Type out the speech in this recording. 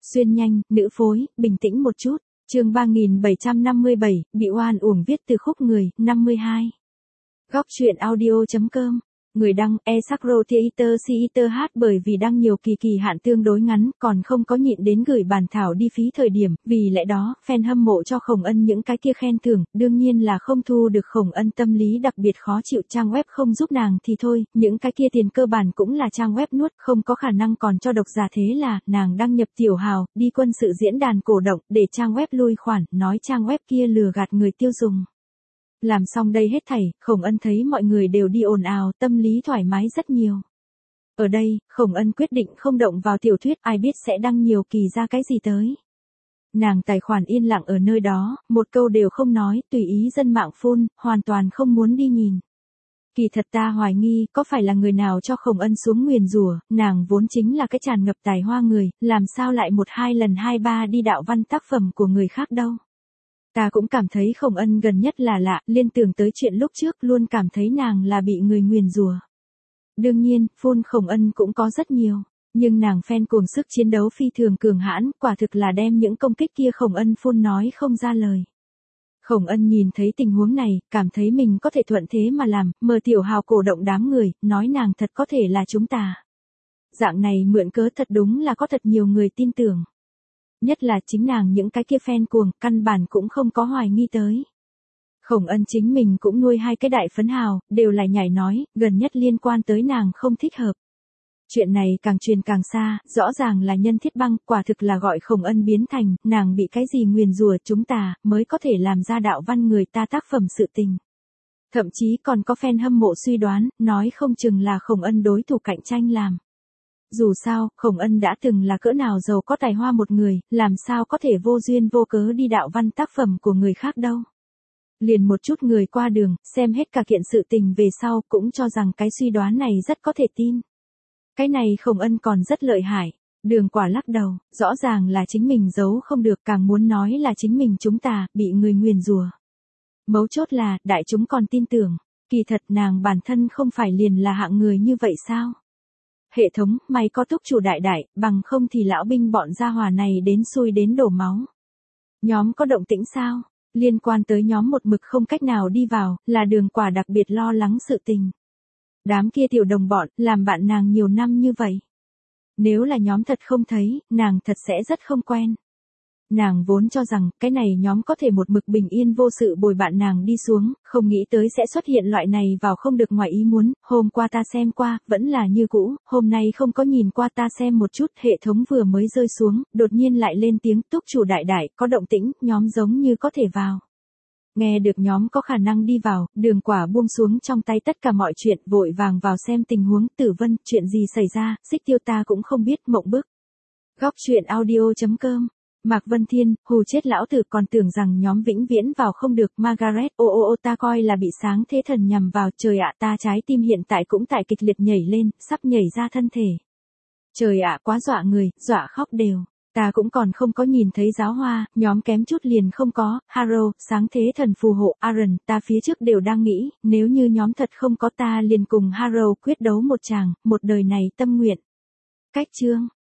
Xuyên nhanh, nữ phối, bình tĩnh một chút. Chương 3757, bị oan uổng viết từ khúc người, 52. Góc truyện audio.com. Người đăng, Esakro Theater Theater hát bởi vì đăng nhiều kỳ hạn tương đối ngắn, còn không có nhịn đến gửi bản thảo đi phí thời điểm, vì lẽ đó, fan hâm mộ cho Khổng Ân những cái kia khen thưởng, đương nhiên là không thu được Khổng Ân tâm lý đặc biệt khó chịu, trang web không giúp nàng thì thôi, những cái kia tiền cơ bản cũng là trang web nuốt, không có khả năng còn cho độc giả, thế là, nàng đăng nhập tiểu hào, đi quân sự diễn đàn cổ động, để trang web lui khoản, nói trang web kia lừa gạt người tiêu dùng. Làm xong đây hết thảy, Khổng Ân thấy mọi người đều đi ồn ào, tâm lý thoải mái rất nhiều. Ở đây, Khổng Ân quyết định không động vào tiểu thuyết, ai biết sẽ đăng nhiều kỳ ra cái gì tới. Nàng tài khoản yên lặng ở nơi đó, một câu đều không nói, tùy ý dân mạng phun, hoàn toàn không muốn đi nhìn. Kỳ thật ta hoài nghi, có phải là người nào cho Khổng Ân xuống nguyền rủa, nàng vốn chính là cái tràn ngập tài hoa người, làm sao lại 1-2 lần 2-3 đi đạo văn tác phẩm của người khác đâu. Ta cũng cảm thấy Khổng Ân gần nhất là lạ, liên tưởng tới chuyện lúc trước, luôn cảm thấy nàng là bị người nguyền rủa. Đương nhiên, phun Khổng Ân cũng có rất nhiều, nhưng nàng fan cuồng sức chiến đấu phi thường cường hãn, quả thực là đem những công kích kia Khổng Ân phun nói không ra lời. Khổng Ân nhìn thấy tình huống này, cảm thấy mình có thể thuận thế mà làm, mở tiểu hào cổ động đám người, nói nàng thật có thể là chúng ta. Dạng này mượn cớ thật đúng là có thật nhiều người tin tưởng. Nhất là chính nàng những cái kia fan cuồng, căn bản cũng không có hoài nghi tới. Khổng Ân chính mình cũng nuôi 2 cái đại phấn hào, đều lại nhảy nói, gần nhất liên quan tới nàng không thích hợp. Chuyện này càng truyền càng xa, rõ ràng là Nhân Thiết Băng, quả thực là gọi Khổng Ân biến thành, nàng bị cái gì nguyền rủa chúng ta, mới có thể làm ra đạo văn người ta tác phẩm sự tình. Thậm chí còn có fan hâm mộ suy đoán, nói không chừng là Khổng Ân đối thủ cạnh tranh làm. Dù sao, Khổng Ân đã từng là cỡ nào giàu có tài hoa một người, làm sao có thể vô duyên vô cớ đi đạo văn tác phẩm của người khác đâu. Liền một chút người qua đường, xem hết cả kiện sự tình về sau, cũng cho rằng cái suy đoán này rất có thể tin. Cái này Khổng Ân còn rất lợi hại. Đường Quả lắc đầu, rõ ràng là chính mình giấu không được, càng muốn nói là chính mình chúng ta, bị người nguyền rủa. Mấu chốt là, đại chúng còn tin tưởng, kỳ thật nàng bản thân không phải liền là hạng người như vậy sao? Hệ thống, may có túc chủ đại đại, bằng không thì lão binh bọn gia hỏa này đến xui đến đổ máu. Nhóm có động tĩnh sao? Liên quan tới nhóm một mực không cách nào đi vào, là Đường Quả đặc biệt lo lắng sự tình. Đám kia tiểu đồng bọn, làm bạn nàng nhiều năm như vậy. Nếu là nhóm thật không thấy, nàng thật sẽ rất không quen. Nàng vốn cho rằng, cái này nhóm có thể một mực bình yên vô sự bồi bạn nàng đi xuống, không nghĩ tới sẽ xuất hiện loại này vào không được ngoài ý muốn, hôm qua ta xem qua, vẫn là như cũ, hôm nay không có nhìn qua ta xem một chút, hệ thống vừa mới rơi xuống, đột nhiên lại lên tiếng túc chủ đại đại, có động tĩnh, nhóm giống như có thể vào. Nghe được nhóm có khả năng đi vào, Đường Quả buông xuống trong tay tất cả mọi chuyện, vội vàng vào xem tình huống. Tử Vân, chuyện gì xảy ra, Xích Tiêu ta cũng không biết, mộng bức. Góc truyện audio.com. Mạc Vân Thiên, hù chết lão tử, còn tưởng rằng nhóm vĩnh viễn vào không được. Margaret, ta coi là bị sáng thế thần nhằm vào, trời ạ, ta trái tim hiện tại cũng tại kịch liệt nhảy lên, sắp nhảy ra thân thể. Trời ạ, quá dọa người, dọa khóc đều. Ta cũng còn không có nhìn thấy giáo hoa, nhóm kém chút liền không có. Harrow, sáng thế thần phù hộ. Aaron, ta phía trước đều đang nghĩ, nếu như nhóm thật không có ta liền cùng Harrow quyết đấu một tràng, một đời này tâm nguyện. Cách chương.